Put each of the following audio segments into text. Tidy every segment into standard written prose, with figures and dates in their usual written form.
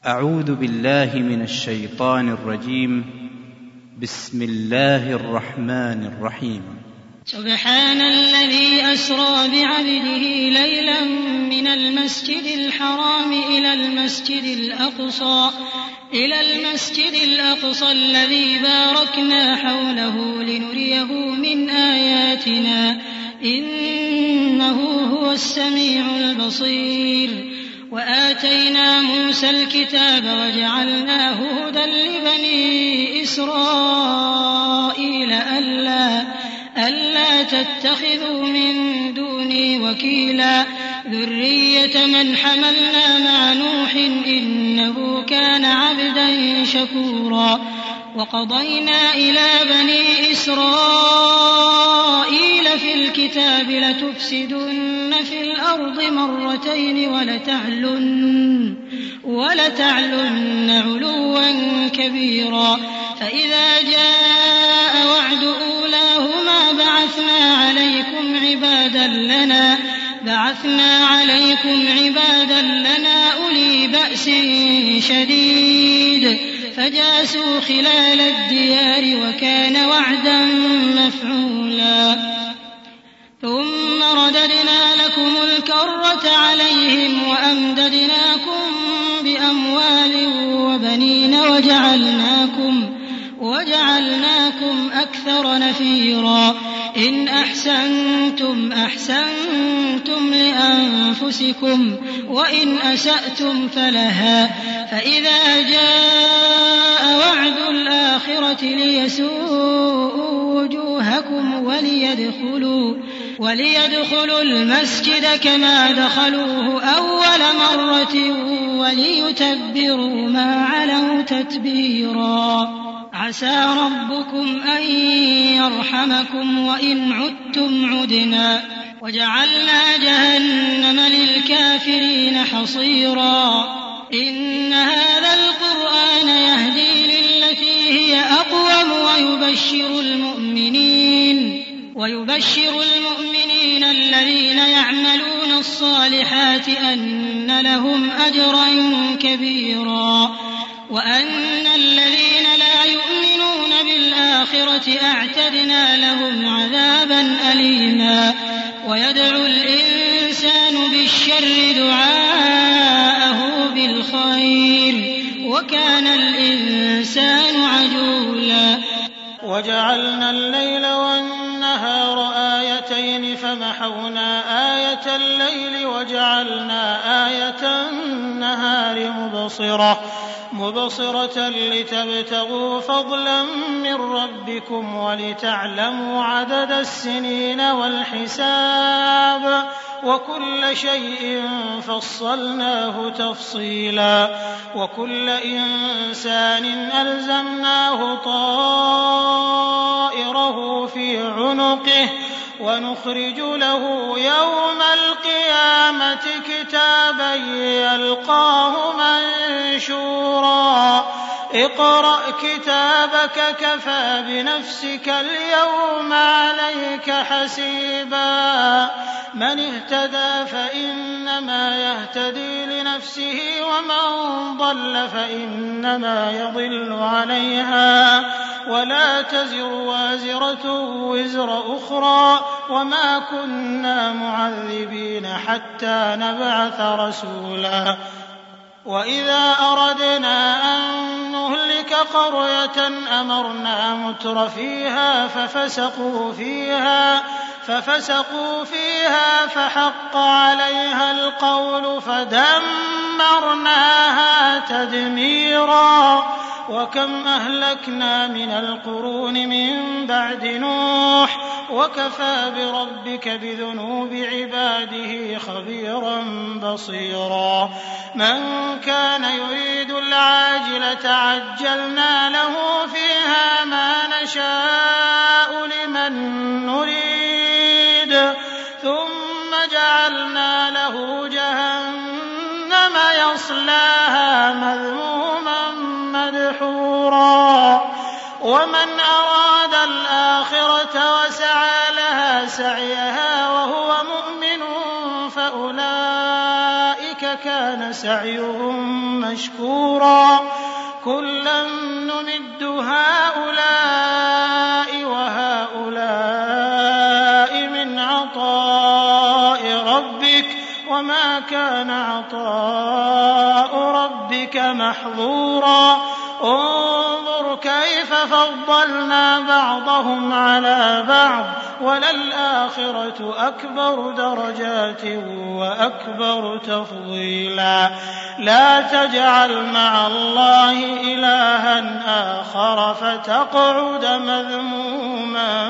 أعوذ بالله من الشيطان الرجيم. بسم الله الرحمن الرحيم. سبحان الذي أسرى بعبده ليلا من المسجد الحرام إلى المسجد الأقصى الذي باركنا حوله لنريه من آياتنا إنه هو السميع البصير. وآتينا موسى الكتاب وجعلناه هدى لبني إسرائيل ألا تتخذوا من دوني وكيلا ذرية من حملنا مع نوح إنه كان عبدا شكورا. وقضينا إلى بني إسرائيل في الكتاب لتفسدن في الأرض مرتين ولتعلن علوا كبيرا. فإذا جاء وعد أولاهما بعثنا عليكم عبادا لنا أولي بأس شديد فجاسوا خلال الديار وكان وعدا مفعولا. ثم رددنا لكم الكرة عليهم وأمددناكم بأموال وبنين وجعلناكم أكثر نفيرا. إن أحسنتم لأنفسكم وإن أسأتم فلها. فإذا جاء وعد الآخرة ليسوءوا وجوهكم وليدخلوا المسجد كما دخلوه أول مرة وليتبروا ما علوا تتبيرا. عسى ربكم أن يرحمكم وإن عدتم عدنا. وجعلنا جهنم للكافرين حصيرا. إن هذا القرآن يهدي للتي هي أقوم ويبشر المؤمنين الذين يعملون الصالحات أن لهم أجرا كبيرا. وأن الذين لا يؤمنون بالآخرة أعتدنا لهم عذابا أليما. ويدعو الإنسان بالشر دعاءه بالخير وكان الإنسان عجولا. وجعلنا الليل والنهار آيتين فمحونا آية الليل وجعلنا آية النهار مبصرة لتبتغوا فضلا من ربكم ولتعلموا عدد السنين والحساب وكل شيء فصلناه تفصيلا. وكل إنسان ألزمناه طائره في عنقه ونخرج له يوم القيامة كتابا يلقاه منشورا. اقرأ كتابك كفى بنفسك اليوم عليك حسيبا. من اهتدى فإنما يهتدي لنفسه ومن ضل فإنما يضل عليها ولا تزر وازرة وزر أخرى وما كنا معذبين حتى نبعث رسولا. وإذا أردنا أن نهلك قرية أمرنا متر فيها ففسقوا فيها فحق عليها القول فدمرناها تدميرا. وكم أهلكنا من القرون من بعد نوح وكفى بربك بذنوب عباده خبيرا بصيرا. من كان يريد العاجلة عجلنا له فيها ما نشاء لمن نريد ثم جعلنا له جهنم يصلاها مذموما مدحورا. ومن أراد الآخرة وسعى لها سعيها وهو مؤمن فأولئك كان سعيهم مشكورا كلا نمد هؤلاء وهؤلاء من عطاء ربك وما كان عطاء ربك محظورا انظر كيف فضلنا بعضهم على بعض وللآخرة أكبر درجات وأكبر تفضيلا لا تجعل مع الله إلها آخر فتقعد مذموما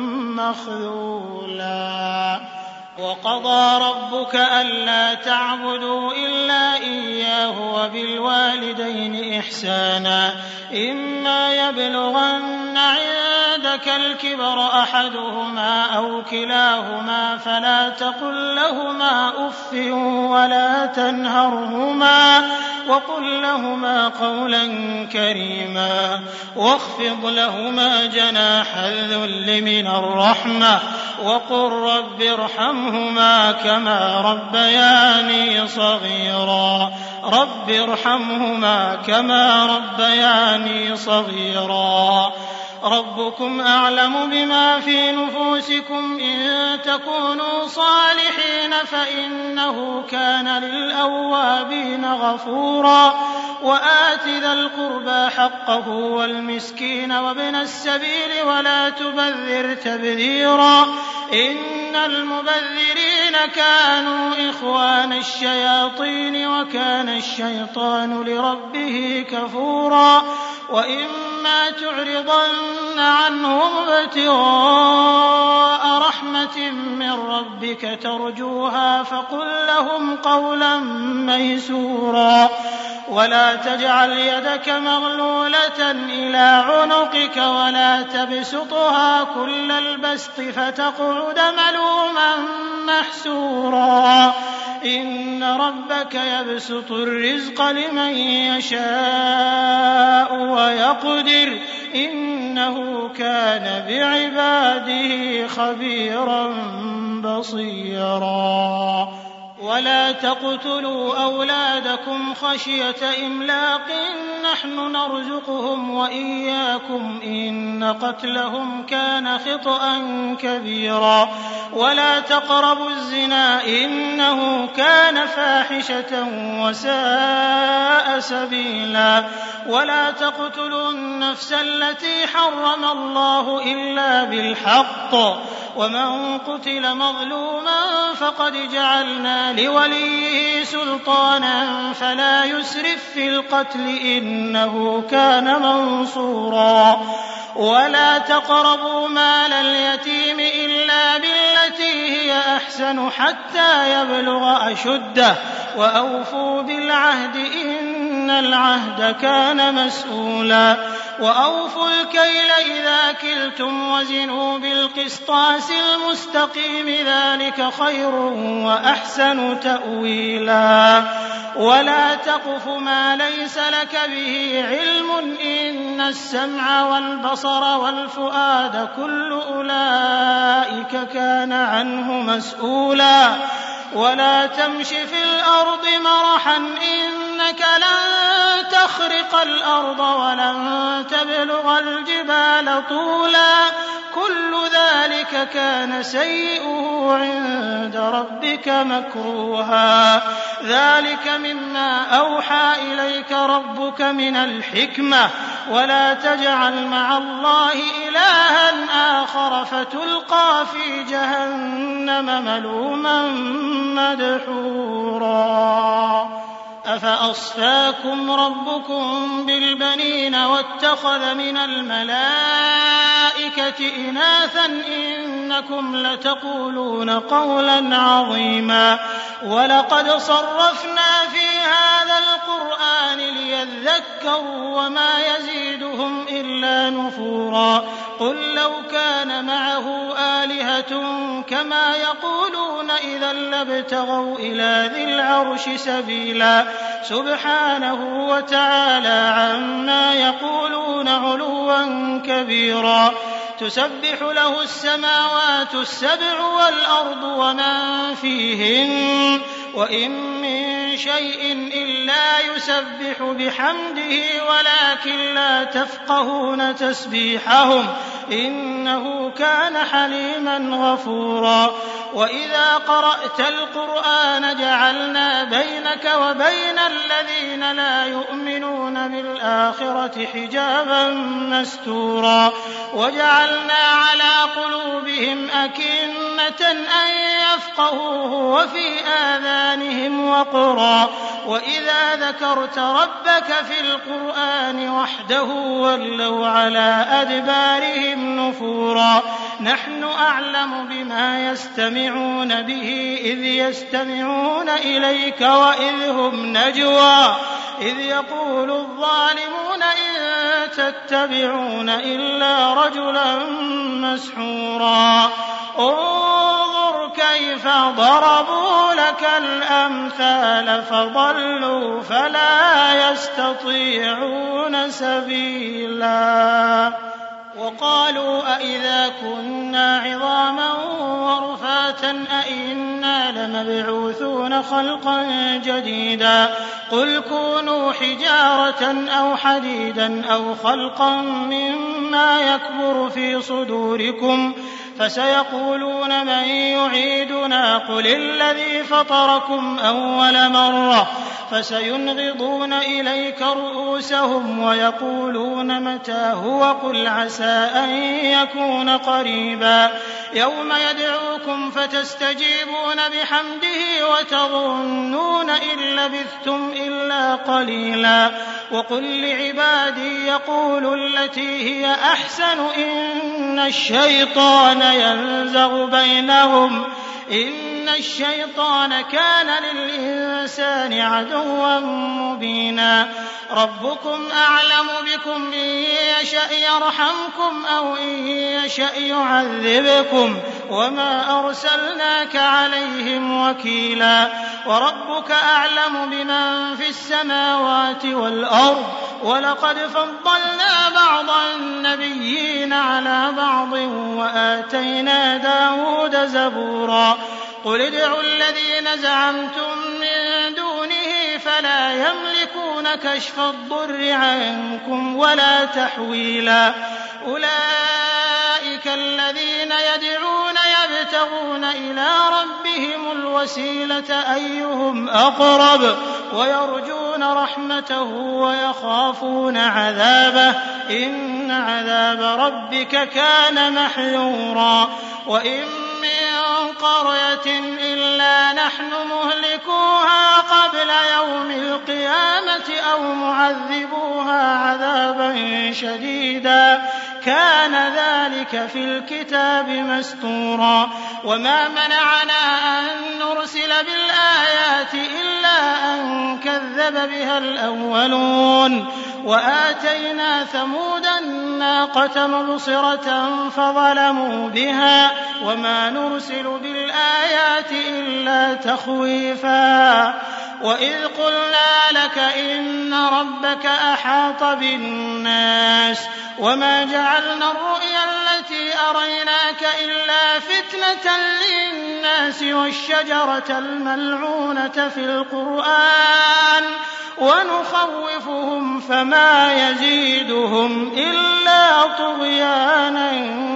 مخذولا وقضى ربك ألا تعبدوا إلا إياه وبالوالدين إحسانا إما يبلغن عندك الكبر أحدهما أو كلاهما فلا تقل لهما أف ولا تنهرهما وقل لهما قولا كريما واخفض لهما جناح الذل من الرحمة وقل رب ارحمهما كما ربياني صغيرا رب ارحمهما كما ربياني صغيرا ربكم أعلم بما في نفوسكم إن تكونوا صالحين فإنه كان للأوابين غفورا وآت ذا القربى حقه والمسكين وابن السبيل ولا تبذر تبذيرا إن المبذرين كانوا إخوان الشياطين وكان الشيطان لربه كفورا وإما تعرضن عنهم ابتغاء رحمة من ربك ترجوها فقل لهم قولا ميسورا ولا تجعل يدك مغلولة إلى عنقك ولا تبسطها كل البسط فتقعد ملوما محسورا إن ربك يبسط الرزق لمن يشاء ويقدر إنه كان بعباده خبيرا بصيرا ولا تقتلوا أولادكم خشية إملاق نحن نرزقهم وإياكم إن قتلهم كان خطأ كبيرا ولا تقربوا الزنا إنه كان فاحشة وساء سبيلا ولا تقتلوا النفس التي حرم الله إلا بالحق ومن قتل مظلوما فقد جعلنا لوليه سلطانا فلا يسرف في القتل إنه كان منصورا ولا تقربوا مال اليتيم إلا بالتي هي أحسن حتى يبلغ أشده وأوفوا بالعهد إن العهد كان مسؤولا وأوفوا الكيل إذا كلتم وزنوا بالقسطاس المستقيم ذلك خير وأحسن تأويلا ولا تقف ما ليس لك به علم إن السمع والبصر والفؤاد كل أولئك كان عنه مسؤولا ولا تمش في الأرض مرحا إنك لن تخرق الأرض ولن تبلغ الجبال طولا كل ذلك كان سيئه عند ربك مكروها ذلك مما أوحى إليك ربك من الحكمة ولا تجعل مع الله إلها آخر فتلقى في جهنم ملوما مدحورا أفأصفاكم ربكم بالبنين واتخذ من الملائكة إناثا إنكم لتقولون قولا عظيما ولقد صرفنا في هذا القرآن ليذكروا وما يزيدهم إلا نفورا قل لو كان معه آلهة كما يقولون إذا لابتغوا إلى ذي العرش سبيلا سبحانه وتعالى عما يقولون علوا كبيرا تسبح له السماوات السبع والأرض ومن فيهن وإن من شيء إلا يسبح بحمده ولكن لا تفقهون تسبيحهم إنه كان حليما غفورا وإذا قرأت القرآن جعلنا بينك وبين الذين لا يؤمنون بالآخرة حجابا مستورا وجعلنا على قلوبهم أكنة أن يفقهوه وفي آذانهم وقرا وإذا ذكرت ربك في القرآن وحده ولوا على أدبارهم نفورا نحن أعلم بما يستمعون به إذ يستمعون إليك وإذ هم نجوى إذ يقول الظالمون إن تتبعون إلا رجلا مسحورا انظر كيف ضربوا لك الأمثال فضلوا فلا يستطيعون سبيلا وقالوا أئذا كنا عظاما ورفاتا أئنا لمبعوثون خلقا جديدا قل كونوا حجارة أو حديدا أو خلقا مما يكبر في صدوركم فسيقولون من يعيدنا قل الذي فطركم أول مرة فسينغضون إليك رؤوسهم ويقولون متى هو قل عسى أن يكون قريبا يوم يدعوكم فتستجيبون بحمده وتظنون إن لبثتم إلا قليلا وقل لعبادي يقولوا التي هي أحسن إن الشيطان ينزغ بينهم إن الشيطان كان للإنسان عدوا مبينا ربكم أعلم بكم إن يشأ يرحمكم أو إن يشأ يعذبكم وما أرسلناك عليهم وكيلا وربك أعلم بمن في السماوات والأرض ولقد فضلنا بعض النبيين على بعض وآتينا داود زبورا قل ادعوا الذين زعمتم من دونه فلا يملكون كشف الضر عنكم ولا تحويلا أولئك الذين يدعون يبتغون إلى ربهم الوسيلة أيهم أقرب ويرجون رحمته ويخافون عذابه إن عذاب ربك كان محذورا وإن من قرية إلا نحن مهلكوها قبل يوم القيامة أو معذبوها عذابا شديدا كان ذلك في الكتاب مستورا وما منعنا أن نرسل بالآيات إلا أن كذب بها الأولون وآتينا ثمود الناقة مبصرة فظلموا بها وما نرسل بالآيات إلا تخويفا وإذ قلنا لك إن ربك أحاط بالناس وما جعلنا الرؤيا التي أريناك إلا فتنة للناس والشجرة الملعونة في القرآن ونخوفهم فما يزيدهم إلا طغيانا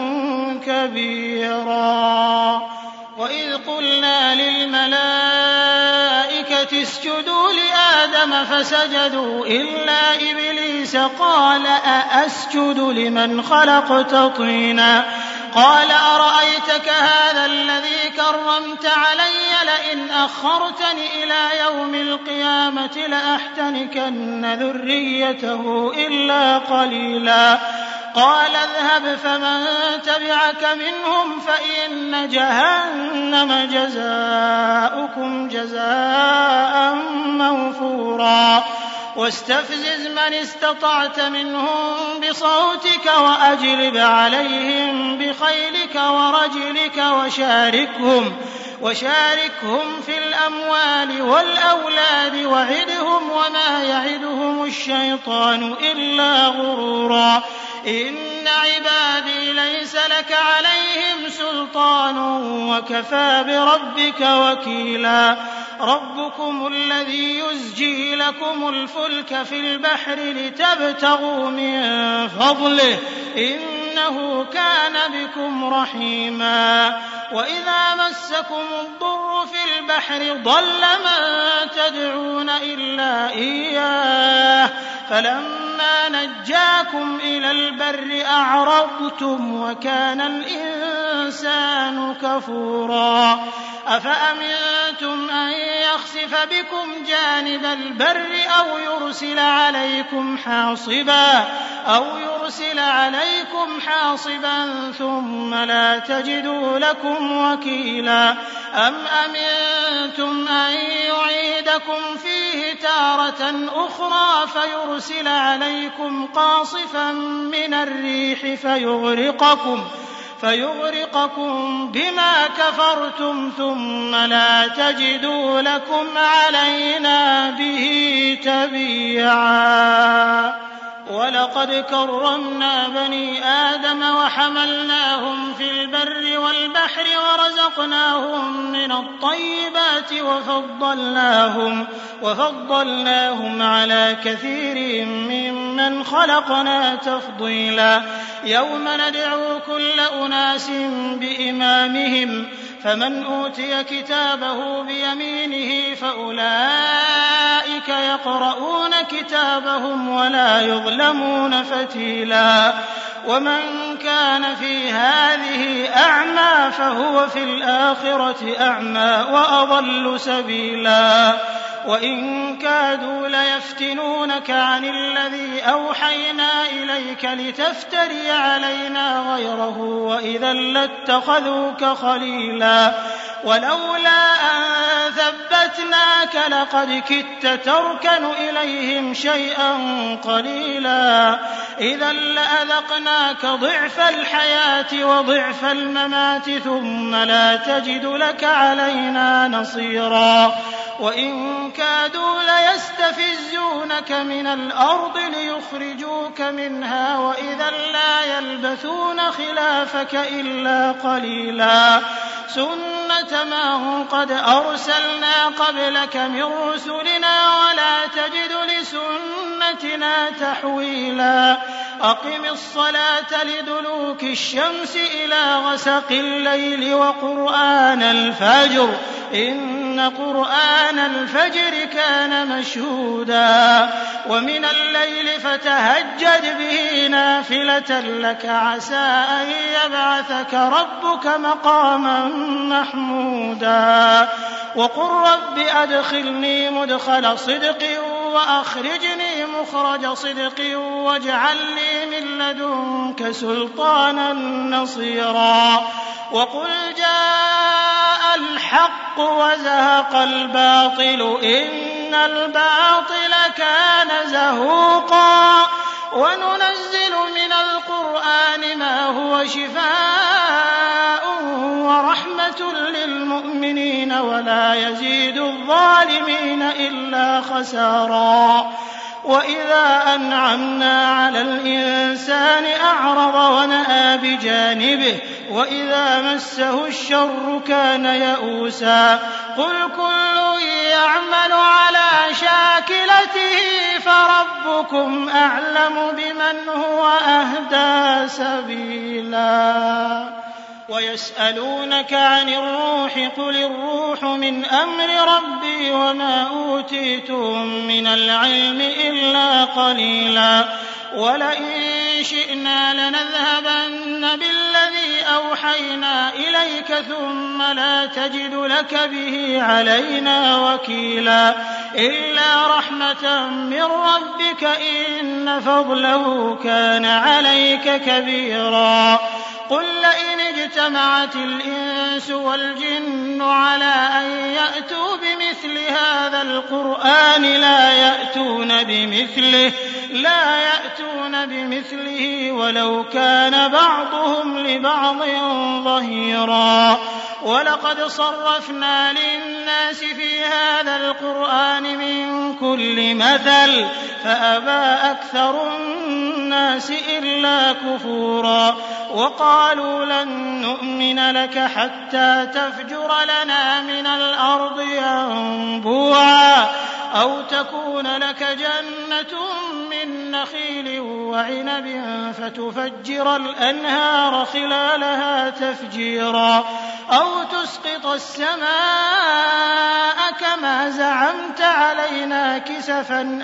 كبيرا وإذ قلنا للملائكة اسجدوا لآدم فسجدوا إلا إبليس قال أأسجد لمن خلقت طينا قال أرأيتك هذا الذي كرمت علي لئن أخرتني إلى يوم القيامة لأحتنكن ذريته إلا قليلا قال اذهب فمن تبعك منهم فإن جهنم جزاؤكم جزاء موفورا واستفزز من استطعت منهم بصوتك وأجلب عليهم بخيلك ورجلك وشاركهم في الأموال والأولاد وعدهم وما يعدهم الشيطان إلا غرورا إن عبادي ليس لك عليهم سلطان وكفى بربك وكيلا ربكم الذي يزجي لكم الفلك في البحر لتبتغوا من فضله إنه كان بكم رحيما وإذا مسكم الضر في البحر ضل من تدعون إلا إياه فلما نجاكم إلى البر أعرضتم وكان الإنسان كفورا أفأمنتم أن يخسف بكم جانب البر أو يرسل عليكم حاصبا ثم لا تجدوا لكم وكيلا أم أمنتم أن يعيدكم فيه تارة أخرى فيرسل عليكم قاصفا من الريح فيغرقكم بما كفرتم ثم لا تجدوا لكم علينا به تبيعا ولقد كرمنا بني آدم وحملناهم في البر والبحر ورزقناهم من الطيبات وفضلناهم على كثير ممن خلقنا تفضيلا يوم ندعو كل أناس بإمامهم فمن أوتي كتابه بيمينه فأولئك يقرؤون كتابهم ولا يظلمون فتيلا ومن كان في هذه أعمى فهو في الآخرة أعمى وأضل سبيلا وإن كادوا ليفتنونك عن الذي أوحينا إليك لتفتري علينا غيره وإذا لاتخذوك خليلا ولولا أن ثبتناك لقد كدت تركن إليهم شيئا قليلا إذا لأذقناك ضعف الحياة وضعف الممات ثم لا تجد لك علينا نصيرا وإن كادوا ليستفزونك من الأرض ليخرجوك منها وإذا لا يلبثون خلافك إلا قليلا سنة من قد أرسلنا قبلك من رسلنا ولا تجد لسنتنا تحويلا أقم الصلاة لدلوك الشمس إلى غسق الليل وقرآن الفجر إن قرآن الفجر كان مشهودا ومن الليل فتهجد به نافلة لك عسى أن يبعثك ربك مقاما محمودا وقل رب أدخلني مدخل صدق وأخرجني مخرج صدق واجعل لي من لدنك سلطانا نصيرا وقل جاء الحق وزهق الباطل إن الباطل كان زهوقا وننزل من القرآن ما هو شفاء ورحمة للمؤمنين ولا يزيد الظالمين إلا خسارا وإذا أنعمنا على الإنسان أعرض ونأى بجانبه وإذا مسه الشر كان يئوسا قل كل يعمل على شاكلته فربكم أعلم بمن هو أهدى سبيلا ويسألونك عن الروح قل الروح من أمر ربي وما أوتيتم من العلم إلا قليلا ولئن شئنا لنذهبن بالذي أوحينا إليك ثم لا تجد لك به علينا وكيلا إلا رحمة من ربك إن فضله كان عليك كبيرا قل لئن اجتمعت الإنس والجن على أن يأتوا بمثل هذا القرآن لا يأتون بمثله ولو كان بعضهم لبعض ظهيرا ولقد صرفنا للناس في هذا القرآن من كل مثل فأبى أكثر الناس إلا كفورا وقالوا لن نؤمن لك حتى تفجر لنا من الأرض ينبوعا أو تكون لك جنة من نخيل وعنب فتفجر الأنهار خلالها تفجيرا أو تسقط السماء كما زعمت علينا كسفا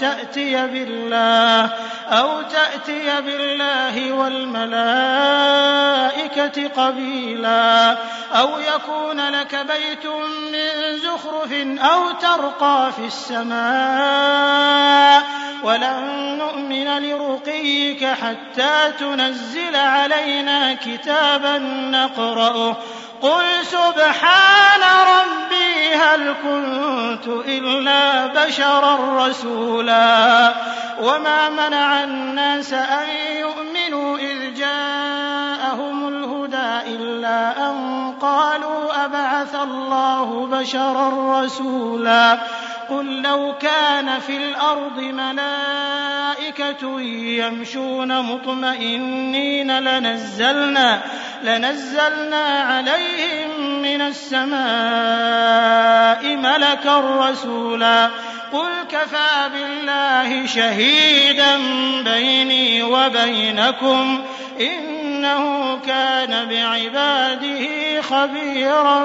أو تأتي بالله والملائكة قبيلا أو يكون لك بيت من زخرف أو ترقى في السماء ولن نؤمن لرقيك حتى تنزل علينا كتابا نقرأه قل سبحان ربي هل كنت إلا بشرا رسولا وما منع الناس أن يؤمنوا إذ جاءهم الهدى إلا أن قالوا أبعث الله بشرا رسولا قل لو كان في الأرض ملائكة يمشون مطمئنين لنزلنا عليهم من السماء ملكا رسولا قل كفى بالله شهيدا بيني وبينكم إنه كان بعباده خبيرا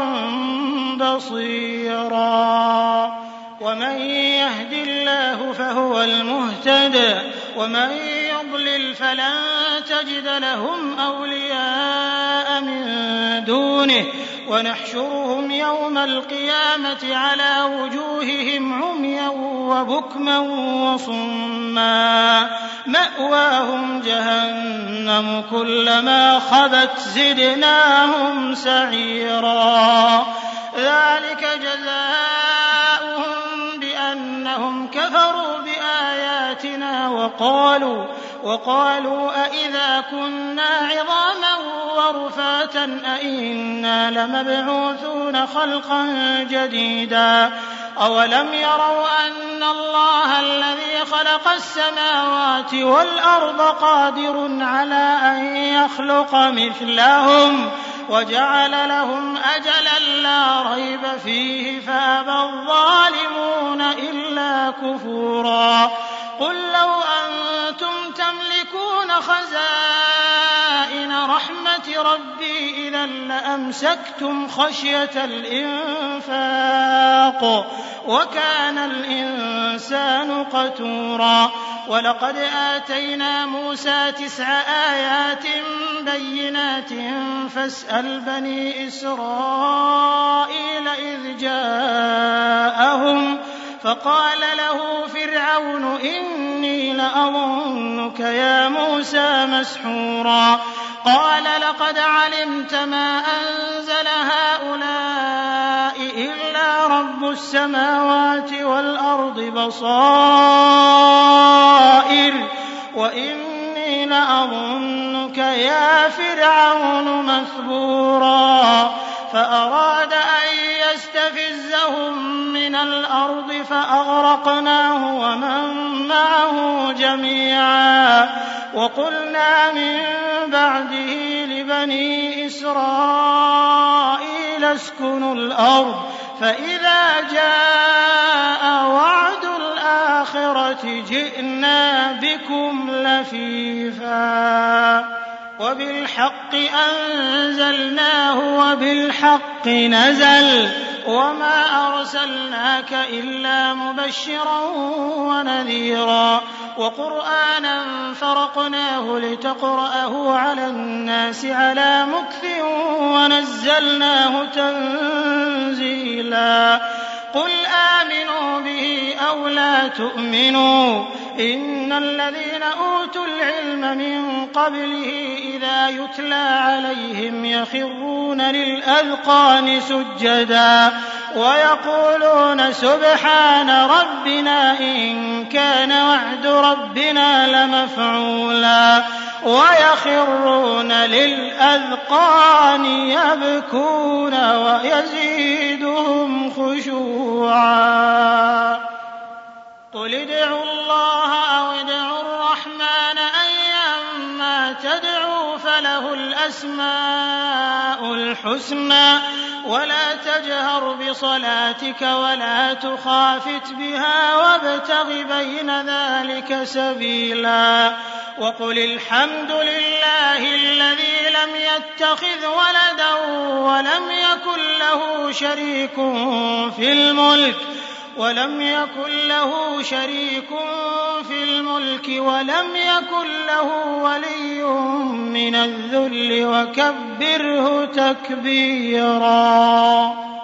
بصيرا ومن يهد الله فهو المهتد ومن يضلل فلن تجد لهم أولياء من دونه ونحشرهم يوم القيامة على وجوههم عميا وبكما وصما مأواهم جهنم كلما خبت زدناهم سعيرا ذلك جزاؤهم بأنهم كفروا بآياتنا وقالوا أئذا كنا عظاما ورفاتا أئنا لمبعوثون خلقا جديدا أولم يروا أن الله الذي خلق السماوات والأرض قادر على أن يخلق مثلهم وجعل لهم أجلا لا ريب فيه فأبى الظالمون إلا كفورا قل لو أنتم تملكون خزائن رحمة ربي إذا لأمسكتم خشية الإنفاق وكان الإنسان قتورا ولقد آتينا موسى 9 آيات بينات فاسأل بني إسرائيل إذ جاءهم فقال له فرعون إني لأظنك يا موسى مسحورا قال لقد علمت ما أنزل هؤلاء إلا رب السماوات والأرض بصائر وإني لأظنك يا فرعون مثبورا فأراد أن يستفزهم من الأرض فأغرقناه ومن معه جميعا وقلنا من بعده لبني إسرائيل اسكنوا الأرض فإذا جاء وعد الآخرة جئنا بكم لفيفا وبالحق أنزلناه وبالحق نزل وما أرسلناك إلا مبشرا ونذيرا وقرآنا فرقناه لتقرأه على الناس على مكث ونزلناه تنزيلا قل آمنوا به أو لا تؤمنوا إن الذين أوتوا العلم من قبله إذا يتلى عليهم يخرون للأذقان سجدا ويقولون سبحان ربنا إن كان وعد ربنا لمفعولا ويخرون للأذقان يبكون ويزيدهم خشوعا قل ادعوا الله فله الأسماء الحسنى ولا تجهر بصلاتك ولا تخافت بها وابتغ بين ذلك سبيلا وقل الحمد لله الذي لم يتخذ ولدا ولم يكن له شريك في الملك ولم يكن له ولي من الذل وكبره تكبيرا.